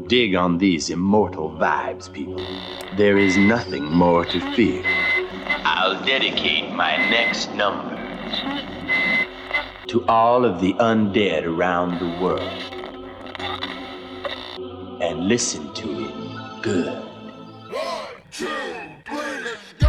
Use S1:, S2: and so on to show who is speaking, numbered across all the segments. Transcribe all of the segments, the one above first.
S1: dig on these immortal vibes, people. There is nothing more to fear. I'll dedicate my next number to all of the undead around the world. And listen to it good.
S2: 1, 2, 3, let's go!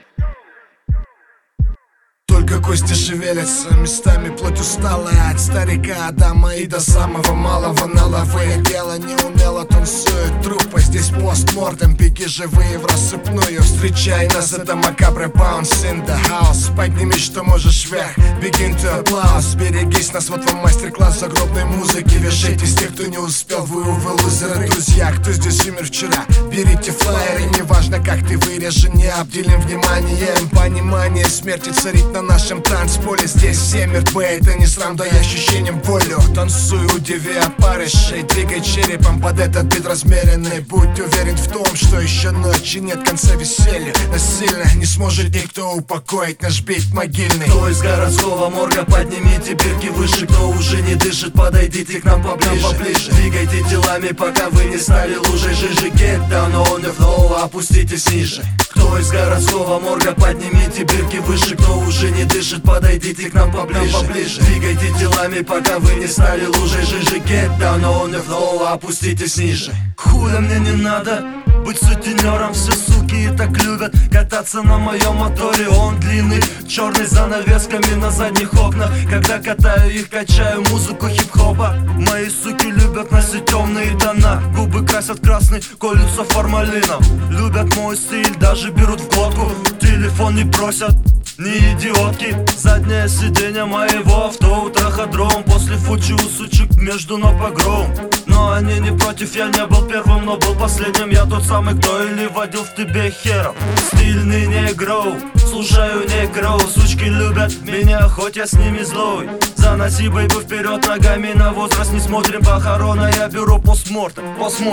S2: Только кости шевелятся, местами плоть усталая. От старика Адама и до самого малого наловые. Дело неумело танцует трупы. Здесь постмортем, пики живые в рассыпную. Встречай нас, это Макабре Bounce in the house. Поднимись, что можешь вверх, begin to applause. Берегись, нас вот вам мастер-класс загробной музыки. Вешайтесь тех, кто не успел, вы, увы, лузеры. Друзья, кто здесь умер вчера, берите флайеры. Неважно, как ты вырежи, не обделим вниманием. Понимание смерти царит на нашем танцполе. Здесь все мертвы, это не срам, да и ощущением волю. Танцуй, удиви опарышей, двигай черепом под этот бит размеренный. Будь уверен в том, что еще ночи нет конца веселью. Насильно не сможет никто упокоить наш бит могильный. Кто из городского морга, поднимите бирки выше. Кто уже не дышит, подойдите к нам поближе. Двигайте телами, пока вы не стали лужей жижи. Get down on the floor, опуститесь ниже. Кто из городского морга, поднимите бирки выше. Кто уже не дышит, подойдите к нам поближе. Двигайте телами, пока вы не стали лужей жижи. Get down on the floor, опуститесь ниже. Хуя мне не надо быть сутенером. Все суки и так любят кататься на моем моторе. Он длинный, черный, с занавесками на задних окнах. Когда катаю их, качаю музыку хип-хопа. Мои суки любят носить темные тона. Губы красят красный, колются формалином. Любят мой стиль, даже берут в глотку. Телефон не просят, не идиотки. Заднее сиденье моего авто, траходром. После фучи у сучек между ног погром. Но они не против, я не был первым, но был последним. Я тот самый, кто или водил в тебе хером. Стильный негроу, слушаю негроу. Сучки любят меня, хоть я с ними злой. Заноси, бэйбы, вперед ногами, на возраст не смотрим. Похорона, я беру постмортем.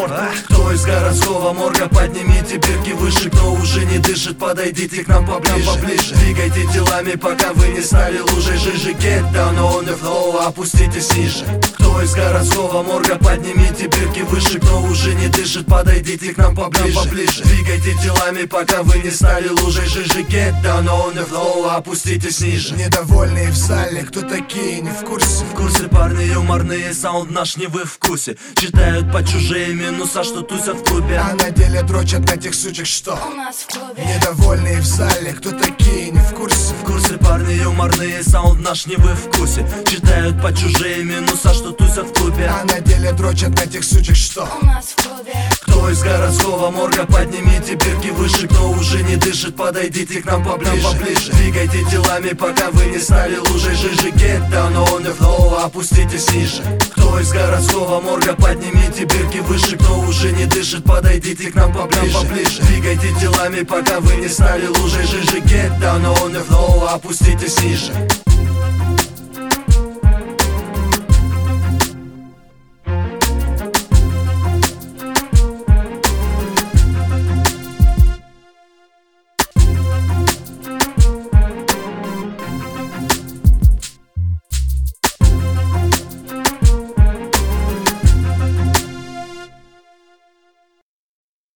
S2: Кто из городского морга, поднимите бирки выше. Кто уже не дышит, подойдите к нам поближе. Двигайте телами, пока вы не стали лужей жижи. Get down on the floor, опуститесь ниже. Кто из городского морга, поднимите бирки выше. Кто уже не дышит, подойдите к нам поближе. Двигайте телами, пока вы не стали лужей жижи. Get down on the floor, опуститесь ниже. Недовольные в зале, кто такие, не в курсе? В курсе парни юморные, саунд наш не вы в вкусе. Читают по чужие минуса, что тусят в клубе. А на деле дрочат на тех сучек, что у нас в клубе. Недовольные в зале, кто такие, не в курсе? В курсе парни юморные, саунд наш не вы в вкусе. Читают по чужие минуса, что тусят в клубе. А на деле дрочат на тех сучек, что у нас в клубе. Кто из городского морга, поднимите бирки выше. Кто уже не дышит, подойдите к нам поближе. Двигайте телами, пока вы не стали лужей жижи. Get down on the floor, опуститесь ниже. Кто из городского морга, поднимите бирки выше. Кто уже не дышит, подойдите к нам поближе. Двигайте телами, пока вы не стали лужей жижи. Get down on the floor, опуститесь ниже.